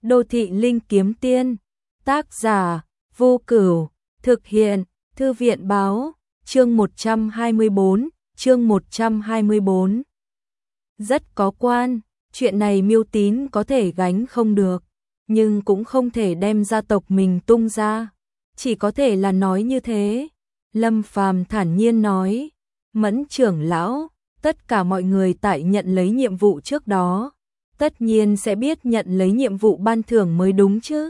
Đô thị linh kiếm tiên, tác giả, Vô Cửu, thực hiện, Thư viện báo, chương 124. Rất có quan, chuyện này Miêu Tín có thể gánh không được, nhưng cũng không thể đem gia tộc mình tung ra, chỉ có thể là nói như thế. Lâm Phàm thản nhiên nói, Mẫn trưởng lão, tất cả mọi người tại nhận lấy nhiệm vụ trước đó, tất nhiên sẽ biết nhận lấy nhiệm vụ ban thưởng mới đúng chứ.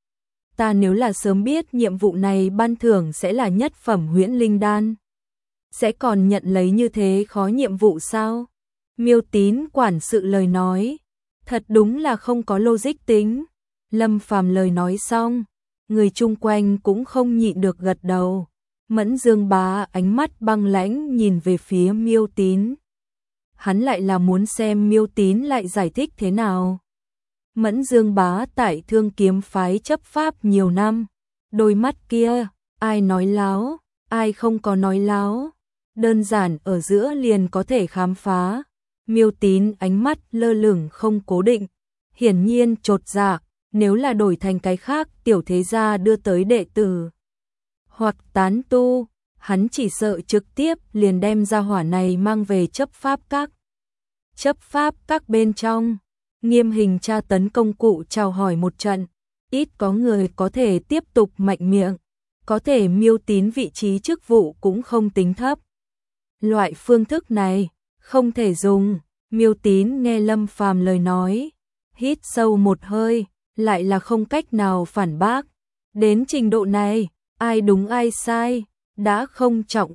Ta nếu là sớm biết nhiệm vụ này ban thưởng sẽ là nhất phẩm huyễn linh đan, sẽ còn nhận lấy như thế khó nhiệm vụ sao? Miêu Tín quản sự lời nói, thật đúng là không có logic tính. Lâm Phàm lời nói xong, người chung quanh cũng không nhịn được gật đầu. Mẫn Dương Bá ánh mắt băng lãnh nhìn về phía Miêu Tín. Hắn lại là muốn xem Miêu Tín lại giải thích thế nào. Mẫn Dương Bá tại Thương Kiếm phái chấp pháp nhiều năm, đôi mắt kia, ai nói láo, ai không có nói láo, đơn giản ở giữa liền có thể khám phá. Miêu Tín ánh mắt lơ lửng không cố định, hiển nhiên chột dạ, nếu là đổi thành cái khác tiểu thế gia đưa tới đệ tử hoặc tán tu, hắn chỉ sợ trực tiếp liền đem ra hỏa này mang về chấp pháp các. Chấp pháp các bên trong, nghiêm hình tra tấn công cụ chào hỏi một trận, ít có người có thể tiếp tục mạnh miệng, có thể Miêu Tín vị trí chức vụ cũng không tính thấp. Loại phương thức này, không thể dùng. Miêu Tín nghe Lâm Phàm lời nói, hít sâu một hơi, lại là không cách nào phản bác. Đến trình độ này, ai đúng ai sai, đã không trọng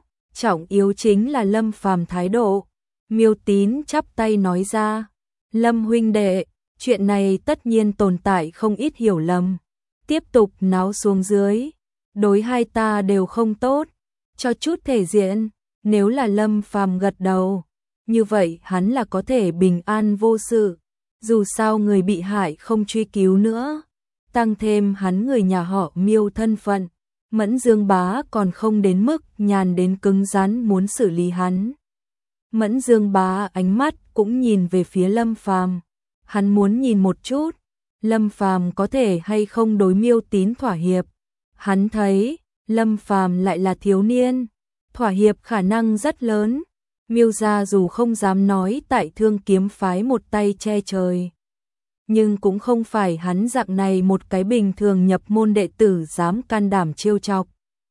yếu chính là Lâm Phàm thái độ. Miêu Tín chắp tay nói ra, Lâm huynh đệ, chuyện này tất nhiên tồn tại không ít hiểu lầm, tiếp tục náo xuống dưới, đối hai ta đều không tốt, cho chút thể diện. Nếu là Lâm Phàm gật đầu, như vậy hắn là có thể bình an vô sự, dù sao người bị hại không truy cứu nữa, tăng thêm hắn người nhà họ Miêu thân phận, Mẫn Dương Bá còn không đến mức nhàn đến cứng rắn muốn xử lý hắn. Mẫn Dương Bá ánh mắt cũng nhìn về phía Lâm Phàm, hắn muốn nhìn một chút, Lâm Phàm có thể hay không đối Miêu Tín thỏa hiệp. Hắn thấy, Lâm Phàm lại là thiếu niên, thỏa hiệp khả năng rất lớn. Miêu gia dù không dám nói tại Thương Kiếm phái một tay che trời, nhưng cũng không phải hắn dạng này một cái bình thường nhập môn đệ tử dám can đảm trêu chọc.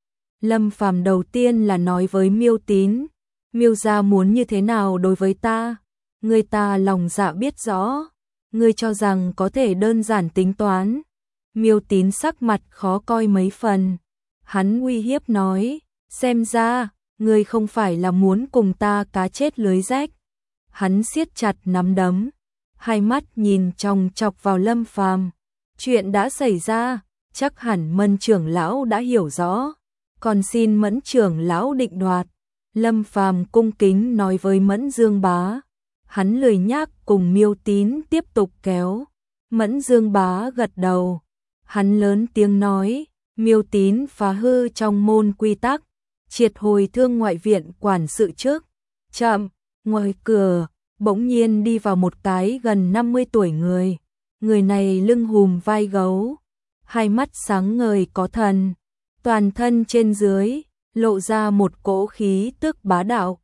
Lâm Phàm đầu tiên là nói với Miêu Tín, Miêu gia muốn như thế nào đối với ta, người ta lòng dạ biết rõ, ngươi cho rằng có thể đơn giản tính toán. Miêu Tín sắc mặt khó coi mấy phần, hắn uy hiếp nói, xem ra ngươi không phải là muốn cùng ta cá chết lưới rách. Hắn siết chặt nắm đấm, hai mắt nhìn chòng chọc vào Lâm Phàm. Chuyện đã xảy ra, chắc hẳn Mẫn trưởng lão đã hiểu rõ, còn xin Mẫn trưởng lão định đoạt. Lâm Phàm cung kính nói với Mẫn Dương Bá. Hắn lười nhác cùng Miêu Tín tiếp tục kéo. Mẫn Dương Bá gật đầu. Hắn lớn tiếng nói, Miêu Tín phá hư trong môn quy tắc, triệt hồi Thương ngoại viện quản sự trước. Chậm, ngoài cửa, bỗng nhiên đi vào một cái gần 50 tuổi người. Người này lưng hùm vai gấu, hai mắt sáng ngời có thần, toàn thân trên dưới, lộ ra một cỗ khí tức bá đạo.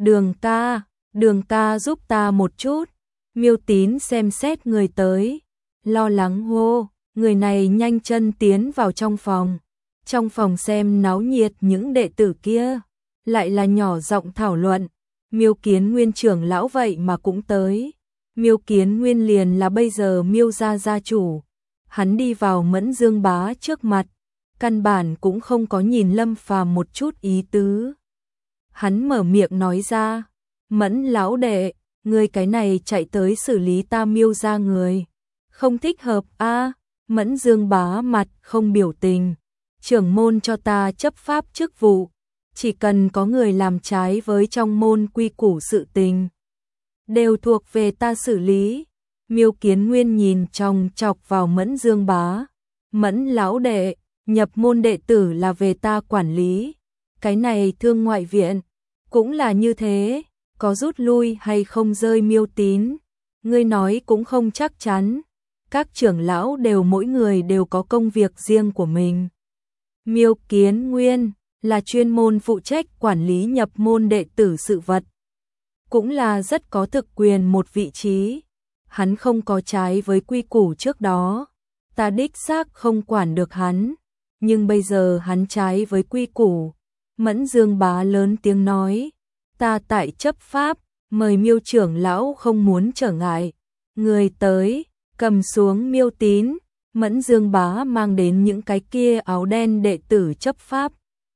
Đường ca giúp ta một chút. Miêu Tín xem xét người tới, lo lắng hô, người này nhanh chân tiến vào trong phòng. Trong phòng xem náo nhiệt những đệ tử kia, lại là nhỏ giọng thảo luận, Miêu Kiến Nguyên trưởng lão vậy mà cũng tới. Miêu Kiến Nguyên liền là bây giờ Miêu gia gia chủ. Hắn đi vào Mẫn Dương Bá trước mặt, căn bản cũng không có nhìn Lâm Phàm một chút ý tứ. Hắn mở miệng nói ra, Mẫn lão đệ, ngươi cái này chạy tới xử lý ta Miêu gia người, không thích hợp a. Mẫn Dương Bá mặt không biểu tình, trưởng môn cho ta chấp pháp chức vụ, chỉ cần có người làm trái với trong môn quy củ sự tình, đều thuộc về ta xử lý. Miêu Kiến Nguyên nhìn chòng chọc vào Mẫn Dương Bá. Mẫn lão đệ, nhập môn đệ tử là về ta quản lý, cái này Thương ngoại viện cũng là như thế, có rút lui hay không rơi Miêu Tín, ngươi nói cũng không chắc chắn. các trưởng lão đều mỗi người đều có công việc riêng của mình. Miêu Kiến Nguyên là chuyên môn phụ trách quản lý nhập môn đệ tử sự vật, cũng là rất có thực quyền một vị trí. Hắn không có trái với quy củ trước đó, ta đích xác không quản được hắn, nhưng bây giờ hắn trái với quy củ. Mẫn Dương Bá lớn tiếng nói, ta tại chấp pháp, mời Miêu trưởng lão không muốn trở ngại. Người tới, cầm xuống Miêu Tín. Mẫn Dương Bá mang đến những cái kia áo đen đệ tử chấp pháp.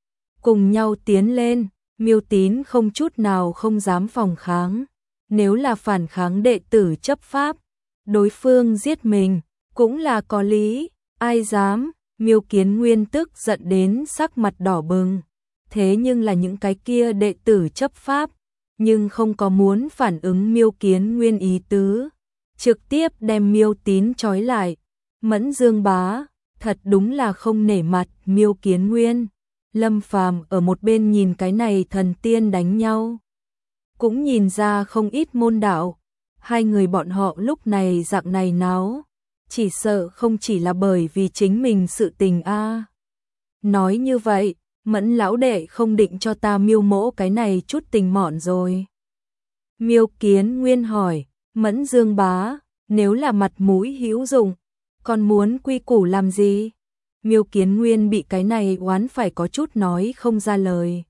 Cùng nhau tiến lên, Miêu Tín không chút nào không dám phòng kháng. Nếu là phản kháng đệ tử chấp pháp, đối phương giết mình, cũng là có lý, ai dám. Miêu Kiến Nguyên tức giận đến sắc mặt đỏ bừng. Thế nhưng là những cái kia đệ tử chấp pháp, nhưng không có muốn phản ứng Miêu Kiến Nguyên ý tứ, trực tiếp đem Miêu Tín trói lại. Mẫn Dương Bá, thật đúng là không nể mặt Miêu Kiến Nguyên. Lâm Phàm ở một bên nhìn cái này thần tiên đánh nhau, cũng nhìn ra không ít môn đạo. Hai người bọn họ lúc này dạng này náo, chỉ sợ không chỉ là bởi vì chính mình sự tình a. Nói như vậy, Mẫn lão đệ không định cho ta Miêu mỗ cái này chút tình mọn rồi. Miêu Kiến Nguyên hỏi, Mẫn Dương Bá, nếu là mặt mũi hữu dụng, còn muốn quy củ làm gì? Miêu Kiến Nguyên bị cái này oán phải có chút nói không ra lời.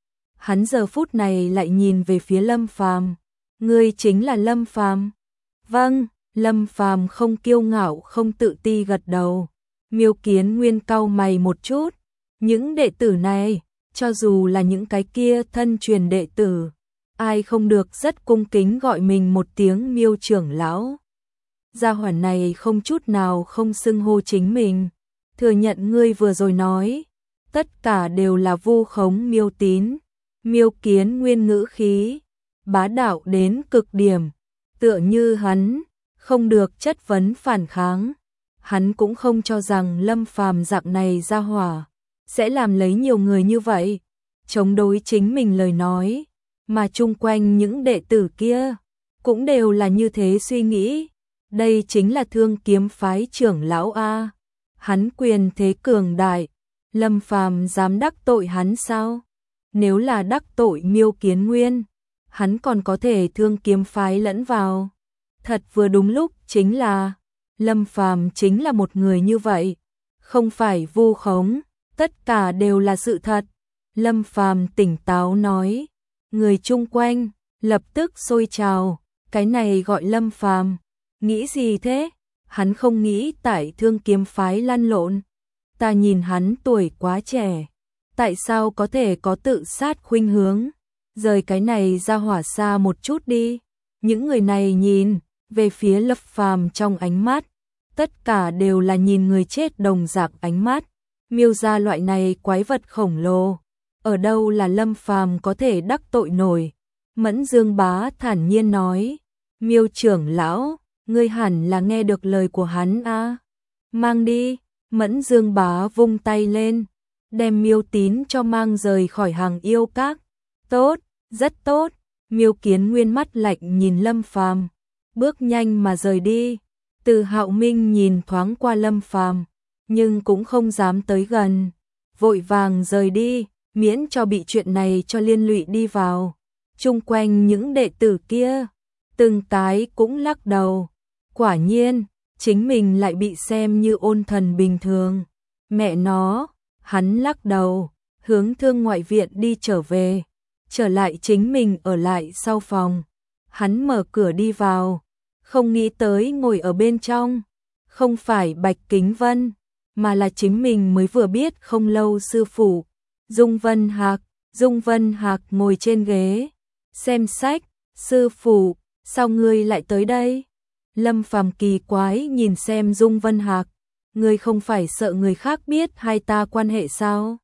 Hắn giờ phút này lại nhìn về phía Lâm Phàm. Ngươi chính là Lâm Phàm? Vâng, Lâm Phàm không kiêu ngạo không tự ti gật đầu. Miêu Kiến Nguyên cau mày một chút. Những đệ tử này, cho dù là những cái kia thân truyền đệ tử, ai không được rất cung kính gọi mình một tiếng Miêu trưởng lão. Gia hỏa này không chút nào không xưng hô chính mình. Thừa nhận ngươi vừa rồi nói, tất cả đều là vu khống Miêu Tín. Miêu Kiến Nguyên ngữ khí bá đạo đến cực điểm, tựa như hắn không được chất vấn phản kháng. Hắn cũng không cho rằng Lâm Phàm dạng này gia hỏa sẽ làm lấy nhiều người như vậy chống đối chính mình lời nói, mà chung quanh những đệ tử kia cũng đều là như thế suy nghĩ. Đây chính là Thương Kiếm phái trưởng lão a. Hắn quyền thế cường đại, Lâm Phàm dám đắc tội hắn sao? Nếu là đắc tội Miêu Kiến Nguyên, hắn còn có thể Thương Kiếm phái lẫn vào. Thật vừa đúng lúc chính là Lâm Phàm chính là một người như vậy, không phải vu khống, tất cả đều là sự thật. Lâm Phàm tỉnh táo nói, người chung quanh lập tức sôi trào, cái này gọi Lâm Phàm nghĩ gì thế? Hắn không nghĩ tại Thương Kiếm phái lăn lộn. Ta nhìn hắn tuổi quá trẻ, tại sao có thể có tự sát khuynh hướng? Rời cái này ra hỏa xa một chút đi. Những người này nhìn về phía Lâm Phàm trong ánh mắt, tất cả đều là nhìn người chết đồng dạng ánh mắt. Miêu gia loại này quái vật khổng lồ, ở đâu là Lâm Phàm có thể đắc tội nổi? Mẫn Dương Bá thản nhiên nói, Miêu trưởng lão, ngươi hẳn là nghe được lời của hắn a. Mang đi. Mẫn Dương Bá vung tay lên, đem Miêu Tín cho mang rời khỏi hàng yêu các. Tốt, rất tốt. Miêu Kiến Nguyên mắt lạnh nhìn Lâm Phàm, bước nhanh mà rời đi. Từ Hạo Minh nhìn thoáng qua Lâm Phàm, nhưng cũng không dám tới gần, vội vàng rời đi, miễn cho bị chuyện này cho liên lụy đi vào. Chung quanh những đệ tử kia, từng cái cũng lắc đầu. Quả nhiên, chính mình lại bị xem như ôn thần bình thường. Mẹ nó, hắn lắc đầu, hướng Thương ngoại viện đi trở về, trở lại chính mình ở lại sau phòng. Hắn mở cửa đi vào, không nghĩ tới ngồi ở bên trong, không phải Bạch Kính Vân, mà là chính mình mới vừa biết không lâu sư phụ, Dung Vân Hạc. Dung Vân Hạc ngồi trên ghế, xem sách. Sư phụ, sao ngươi lại tới đây? Lâm Phàm kỳ quái nhìn xem Dung Vân Hạc, ngươi không phải sợ người khác biết hai ta quan hệ sao?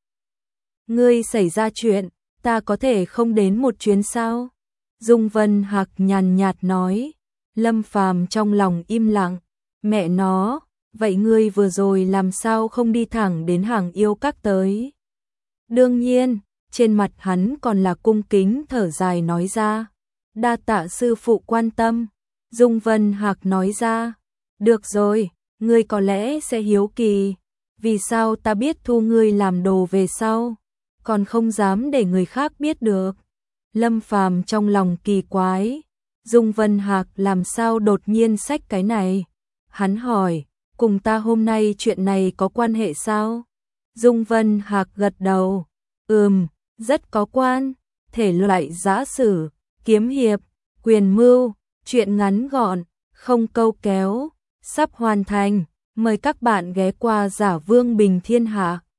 Ngươi xảy ra chuyện, ta có thể không đến một chuyến sao? Dung Vân Hạc nhàn nhạt nói. Lâm Phàm trong lòng im lặng, mẹ nó, vậy ngươi vừa rồi làm sao không đi thẳng đến hàng yêu các tới? Đương nhiên, trên mặt hắn còn là cung kính thở dài nói ra, đa tạ sư phụ quan tâm. Dung Vân Hạc nói ra, được rồi, Ngươi có lẽ sẽ hiếu kỳ, vì sao ta biết thu ngươi làm đồ về sau, còn không dám để người khác biết được. Lâm Phàm trong lòng kỳ quái, Dung Vân Hạc làm sao đột nhiên xách cái này? Hắn hỏi, cùng ta hôm nay chuyện này có quan hệ sao? Dung Vân Hạc gật đầu, rất có quan, thể loại giã sử, kiếm hiệp, quyền mưu, chuyện ngắn gọn, không câu kéo, sắp hoàn thành, mời các bạn ghé qua Giả Vương Bình Thiên Hạ.